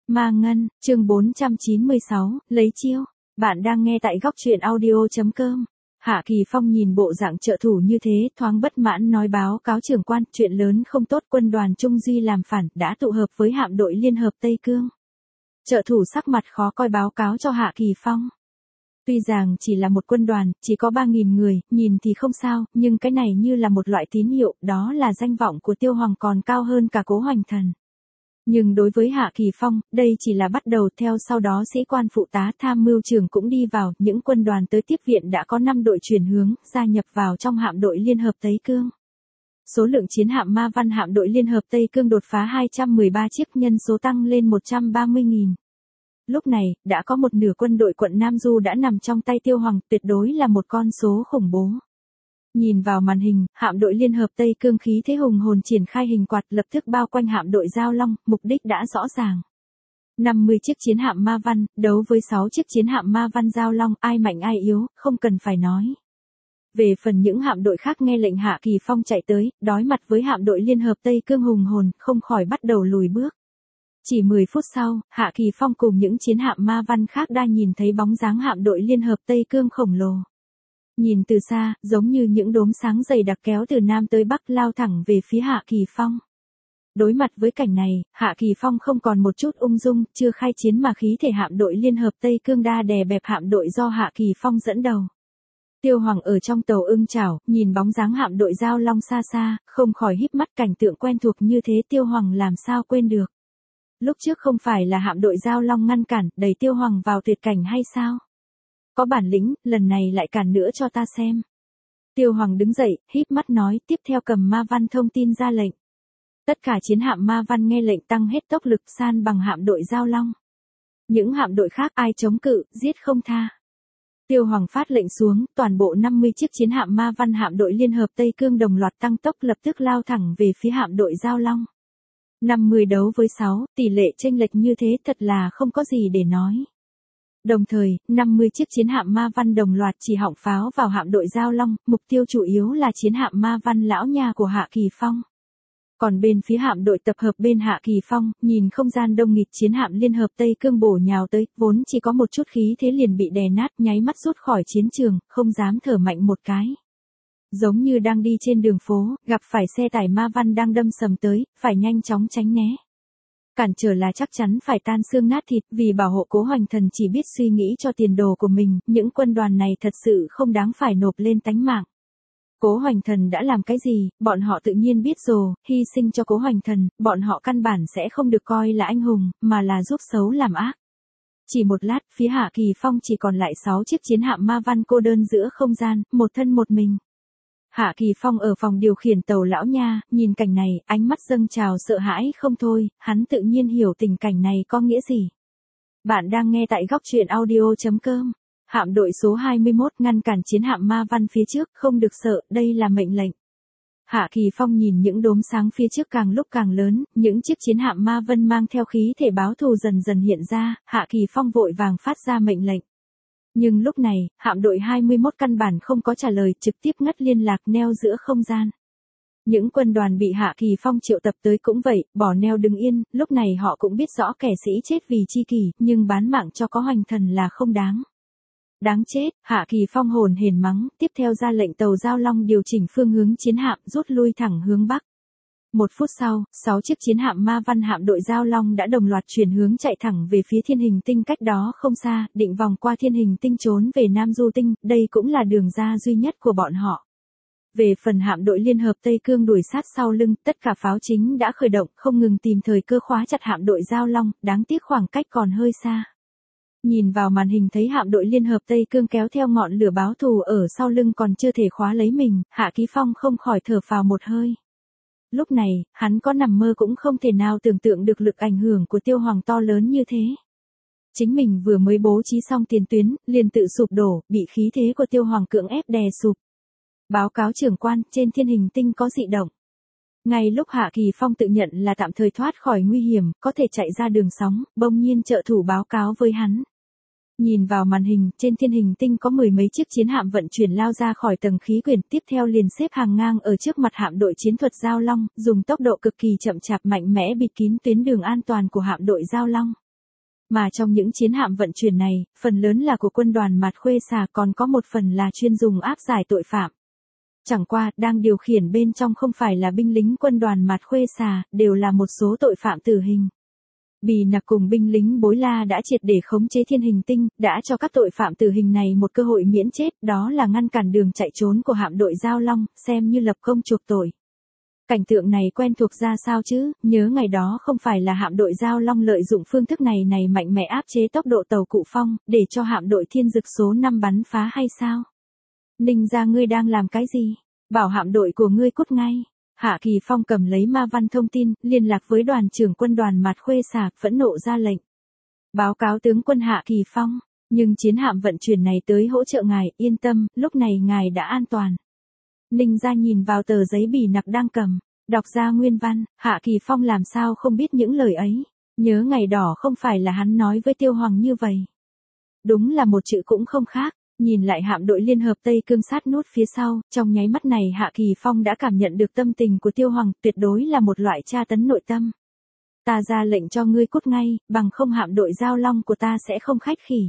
Ma Ngân, chương 496, lấy chiêu. Bạn đang nghe tại góc truyện audio.com. Hạ Kỳ Phong nhìn bộ dạng trợ thủ như thế, thoáng bất mãn nói báo cáo trưởng quan, chuyện lớn không tốt, quân đoàn Trung Duy làm phản, đã tụ hợp với hạm đội Liên hợp Tây Cương. Trợ thủ sắc mặt khó coi báo cáo cho Hạ Kỳ Phong. Tuy rằng chỉ là một quân đoàn, chỉ có 3.000 người, nhìn thì không sao, nhưng cái này như là một loại tín hiệu, đó là danh vọng của Tiêu Hoàng còn cao hơn cả Cố Hoành Thần. Nhưng đối với Hạ Kỳ Phong, đây chỉ là bắt đầu, theo sau đó sĩ quan phụ tá tham mưu trưởng cũng đi vào, những quân đoàn tới tiếp viện đã có 5 đội chuyển hướng, gia nhập vào trong hạm đội Liên hợp Tây Cương. Số lượng chiến hạm Ma Văn hạm đội Liên hợp Tây Cương đột phá 213 chiếc, nhân số tăng lên 130.000. Lúc này, đã có một nửa quân đội quận Nam Du đã nằm trong tay Tiêu Hoàng, tuyệt đối là một con số khủng bố. Nhìn vào màn hình, hạm đội Liên hợp Tây Cương khí thế hùng hồn triển khai hình quạt lập tức bao quanh hạm đội Giao Long, mục đích đã rõ ràng. 50 chiếc chiến hạm Ma Văn, đấu với 6 chiếc chiến hạm Ma Văn Giao Long, ai mạnh ai yếu, không cần phải nói. Về phần những hạm đội khác nghe lệnh Hạ Kỳ Phong chạy tới, đối mặt với hạm đội Liên hợp Tây Cương hùng hồn, không khỏi bắt đầu lùi bước. Chỉ 10 phút sau, Hạ Kỳ Phong cùng những chiến hạm Ma Văn khác đã nhìn thấy bóng dáng hạm đội Liên hợp Tây Cương khổng lồ. Nhìn từ xa, giống như những đốm sáng dày đặc kéo từ Nam tới Bắc lao thẳng về phía Hạ Kỳ Phong. Đối mặt với cảnh này, Hạ Kỳ Phong không còn một chút ung dung, chưa khai chiến mà khí thể hạm đội Liên hợp Tây Cương đa đè bẹp hạm đội do Hạ Kỳ Phong dẫn đầu. Tiêu Hoàng ở trong tàu ưng chảo, nhìn bóng dáng hạm đội Giao Long xa xa, không khỏi híp mắt, cảnh tượng quen thuộc như thế Tiêu Hoàng làm sao quên được. Lúc trước không phải là hạm đội Giao Long ngăn cản, đẩy Tiêu Hoàng vào tuyệt cảnh hay sao? Có bản lĩnh, lần này lại cản nữa cho ta xem. Tiêu Hoàng đứng dậy, híp mắt nói, tiếp theo cầm Ma Văn thông tin ra lệnh. Tất cả chiến hạm Ma Văn nghe lệnh tăng hết tốc lực san bằng hạm đội Giao Long. Những hạm đội khác ai chống cự, giết không tha. Tiêu Hoàng phát lệnh xuống, toàn bộ 50 chiếc chiến hạm Ma Văn hạm đội Liên hợp Tây Cương đồng loạt tăng tốc lập tức lao thẳng về phía hạm đội Giao Long. 50 đấu với 6, tỷ lệ chênh lệch như thế thật là không có gì để nói. Đồng thời, 50 chiếc chiến hạm Ma Văn đồng loạt chỉ họng pháo vào hạm đội Giao Long, mục tiêu chủ yếu là chiến hạm Ma Văn lão nha của Hạ Kỳ Phong. Còn bên phía hạm đội tập hợp bên Hạ Kỳ Phong, nhìn không gian đông nghịt chiến hạm Liên hợp Tây Cương bổ nhào tới, vốn chỉ có một chút khí thế liền bị đè nát, nháy mắt rút khỏi chiến trường, không dám thở mạnh một cái. Giống như đang đi trên đường phố, gặp phải xe tải Ma Văn đang đâm sầm tới, phải nhanh chóng tránh né. Cản trở là chắc chắn phải tan xương nát thịt, vì bảo hộ Cố Hoành Thần chỉ biết suy nghĩ cho tiền đồ của mình, những quân đoàn này thật sự không đáng phải nộp lên tánh mạng. Cố Hoành Thần đã làm cái gì, bọn họ tự nhiên biết rồi, hy sinh cho Cố Hoành Thần, bọn họ căn bản sẽ không được coi là anh hùng, mà là giúp xấu làm ác. Chỉ một lát, phía Hạ Kỳ Phong chỉ còn lại 6 chiếc chiến hạm Ma Văn cô đơn giữa không gian, một thân một mình. Hạ Kỳ Phong ở phòng điều khiển tàu lão nha, nhìn cảnh này, ánh mắt dâng trào sợ hãi không thôi, hắn tự nhiên hiểu tình cảnh này có nghĩa gì. Bạn đang nghe tại góc truyện audio.com. Hạm đội số 21 ngăn cản chiến hạm Ma Văn phía trước, không được sợ, đây là mệnh lệnh. Hạ Kỳ Phong nhìn những đốm sáng phía trước càng lúc càng lớn, những chiếc chiến hạm Ma Văn mang theo khí thể báo thù dần dần hiện ra, Hạ Kỳ Phong vội vàng phát ra mệnh lệnh. Nhưng lúc này, hạm đội 21 căn bản không có trả lời, trực tiếp ngắt liên lạc neo giữa không gian. Những quân đoàn bị Hạ Kỳ Phong triệu tập tới cũng vậy, bỏ neo đứng yên, lúc này họ cũng biết rõ kẻ sĩ chết vì chi kỷ, nhưng bán mạng cho Cố Hoành Thần là không đáng. Đáng chết, Hạ Kỳ Phong hồn hển mắng, tiếp theo ra lệnh tàu Giao Long điều chỉnh phương hướng chiến hạm, rút lui thẳng hướng Bắc. 1 phút sau, 6 chiếc chiến hạm Ma Văn hạm đội Giao Long đã đồng loạt chuyển hướng chạy thẳng về phía Thiên Hình Tinh cách đó không xa, định vòng qua Thiên Hình Tinh trốn về Nam Du Tinh, đây cũng là đường ra duy nhất của bọn họ. Về phần hạm đội Liên hợp Tây Cương đuổi sát sau lưng, tất cả pháo chính đã khởi động, không ngừng tìm thời cơ khóa chặt hạm đội Giao Long, đáng tiếc khoảng cách còn hơi xa. Nhìn vào màn hình thấy hạm đội Liên hợp Tây Cương kéo theo ngọn lửa báo thù ở sau lưng còn chưa thể khóa lấy mình, Hạ Kỳ Phong không khỏi thở phào một hơi. Lúc này, hắn có nằm mơ cũng không thể nào tưởng tượng được lực ảnh hưởng của Tiêu Hoàng to lớn như thế. Chính mình vừa mới bố trí xong tiền tuyến, liền tự sụp đổ, bị khí thế của Tiêu Hoàng cưỡng ép đè sụp. Báo cáo trưởng quan, trên Thiên Hình Tinh có dị động. Ngay lúc Hạ Kỳ Phong tự nhận là tạm thời thoát khỏi nguy hiểm, có thể chạy ra đường sóng, bỗng nhiên trợ thủ báo cáo với hắn. Nhìn vào màn hình, trên Thiên Hình Tinh có 10 mấy chiếc chiến hạm vận chuyển lao ra khỏi tầng khí quyển, tiếp theo liền xếp hàng ngang ở trước mặt hạm đội chiến thuật Giao Long, dùng tốc độ cực kỳ chậm chạp mạnh mẽ bịt kín tuyến đường an toàn của hạm đội Giao Long. Mà trong những chiến hạm vận chuyển này, phần lớn là của quân đoàn Mạt Khuê Xà, còn có một phần là chuyên dùng áp giải tội phạm. Chẳng qua, đang điều khiển bên trong không phải là binh lính quân đoàn Mạt Khuê Xà, đều là một số tội phạm tử hình. Bì Nặc cùng binh lính Bối La đã triệt để khống chế Thiên Hình Tinh, đã cho các tội phạm tử hình này một cơ hội miễn chết, đó là ngăn cản đường chạy trốn của hạm đội Giao Long, xem như lập công chuộc tội. Cảnh tượng này quen thuộc ra sao chứ, nhớ ngày đó không phải là hạm đội Giao Long lợi dụng phương thức này mạnh mẽ áp chế tốc độ tàu Cụ Phong, để cho hạm đội Thiên Dực số 5 bắn phá hay sao? Ninh gia ngươi đang làm cái gì? Bảo hạm đội của ngươi cút ngay. Hạ Kỳ Phong cầm lấy ma văn thông tin, liên lạc với đoàn trưởng quân đoàn Mạt Khuê Xà, phẫn nộ ra lệnh. Báo cáo tướng quân Hạ Kỳ Phong, nhưng chiến hạm vận chuyển này tới hỗ trợ ngài, yên tâm, lúc này ngài đã an toàn. Ninh gia nhìn vào tờ giấy Bì Nặc đang cầm, đọc ra nguyên văn, Hạ Kỳ Phong làm sao không biết những lời ấy, nhớ ngày đỏ không phải là hắn nói với Tiêu Hoàng như vậy. Đúng là một chữ cũng không khác. Nhìn lại hạm đội liên hợp Tây Cương sát nút phía sau, trong nháy mắt này Hạ Kỳ Phong đã cảm nhận được tâm tình của Tiêu Hoàng, tuyệt đối là một loại tra tấn nội tâm. Ta ra lệnh cho ngươi cút ngay, bằng không hạm đội Giao Long của ta sẽ không khách khỉ.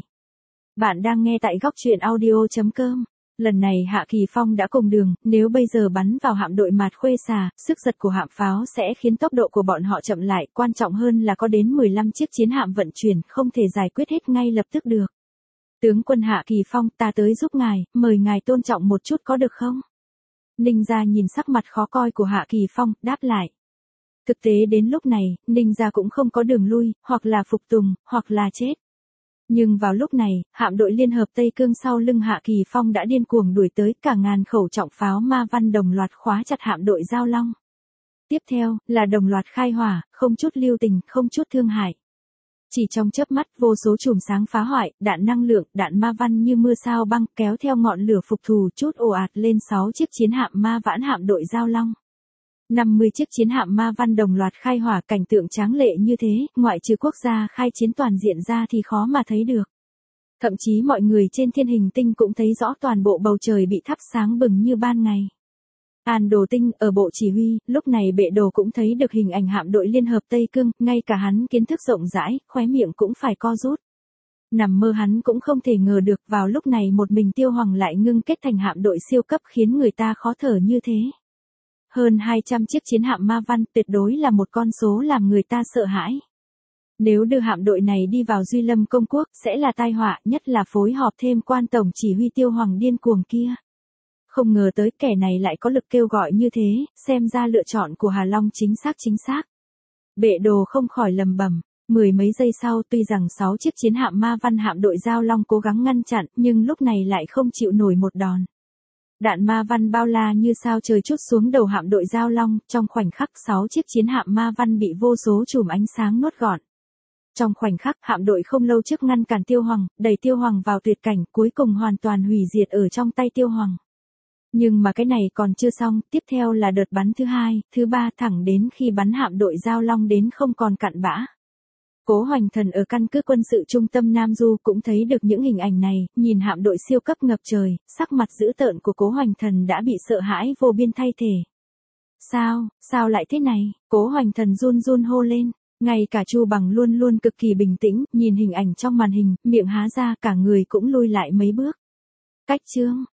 Bạn đang nghe tại góc truyện audio.com. Lần này Hạ Kỳ Phong đã cùng đường, nếu bây giờ bắn vào hạm đội Mạt Khuê Xà, sức giật của hạm pháo sẽ khiến tốc độ của bọn họ chậm lại, quan trọng hơn là có đến 15 chiếc chiến hạm vận chuyển, không thể giải quyết hết ngay lập tức được. Tướng quân Hạ Kỳ Phong, ta tới giúp ngài, mời ngài tôn trọng một chút có được không? Ninh gia nhìn sắc mặt khó coi của Hạ Kỳ Phong, đáp lại. Thực tế đến lúc này, Ninh gia cũng không có đường lui, hoặc là phục tùng, hoặc là chết. Nhưng vào lúc này, hạm đội liên hợp Tây Cương sau lưng Hạ Kỳ Phong đã điên cuồng đuổi tới, cả ngàn khẩu trọng pháo ma văn đồng loạt khóa chặt hạm đội Giao Long. Tiếp theo, là đồng loạt khai hỏa, không chút lưu tình, không chút thương hại. Chỉ trong chớp mắt, vô số chùm sáng phá hoại, đạn năng lượng, đạn ma văn như mưa sao băng kéo theo ngọn lửa phục thù chút ồ ạt lên 6 chiếc chiến hạm ma vãn hạm đội Giao Long. 50 chiếc chiến hạm ma văn đồng loạt khai hỏa, cảnh tượng tráng lệ như thế, ngoại trừ quốc gia khai chiến toàn diện ra thì khó mà thấy được. Thậm chí mọi người trên Thiên Hình Tinh cũng thấy rõ toàn bộ bầu trời bị thắp sáng bừng như ban ngày. An Đồ Tinh, ở bộ chỉ huy, lúc này Bệ Đồ cũng thấy được hình ảnh hạm đội liên hợp Tây Cương, ngay cả hắn kiến thức rộng rãi, khóe miệng cũng phải co rút. Nằm mơ hắn cũng không thể ngờ được, vào lúc này một mình Tiêu Hoàng lại ngưng kết thành hạm đội siêu cấp khiến người ta khó thở như thế. Hơn 200 chiếc chiến hạm ma văn, tuyệt đối là một con số làm người ta sợ hãi. Nếu đưa hạm đội này đi vào Duy Lâm Công Quốc, sẽ là tai họa, nhất là phối hợp thêm quan tổng chỉ huy Tiêu Hoàng điên cuồng kia. Không ngờ tới kẻ này lại có lực kêu gọi như thế, xem ra lựa chọn của Hà Long chính xác. Bệ Đồ không khỏi lầm bầm, mười mấy giây sau tuy rằng 6 chiếc chiến hạm ma văn hạm đội Giao Long cố gắng ngăn chặn, nhưng lúc này lại không chịu nổi một đòn. Đạn ma văn bao la như sao trời trút xuống đầu hạm đội Giao Long, trong khoảnh khắc 6 chiếc chiến hạm ma văn bị vô số chùm ánh sáng nuốt gọn. Trong khoảnh khắc, hạm đội không lâu trước ngăn cản Tiêu Hoàng, đẩy Tiêu Hoàng vào tuyệt cảnh, cuối cùng hoàn toàn hủy diệt ở trong tay Tiêu Hoàng. Nhưng mà cái này còn chưa xong, tiếp theo là đợt bắn thứ 2, thứ 3 thẳng đến khi bắn hạm đội Giao Long đến không còn cặn bã. Cố Hoành Thần ở căn cứ quân sự trung tâm Nam Du cũng thấy được những hình ảnh này, nhìn hạm đội siêu cấp ngập trời, sắc mặt dữ tợn của Cố Hoành Thần đã bị sợ hãi vô biên thay thể. Sao lại thế này? Cố Hoành Thần run hô lên. Ngay cả Chu Bằng luôn luôn cực kỳ bình tĩnh, nhìn hình ảnh trong màn hình, miệng há ra, cả người cũng lùi lại mấy bước. Cách chương,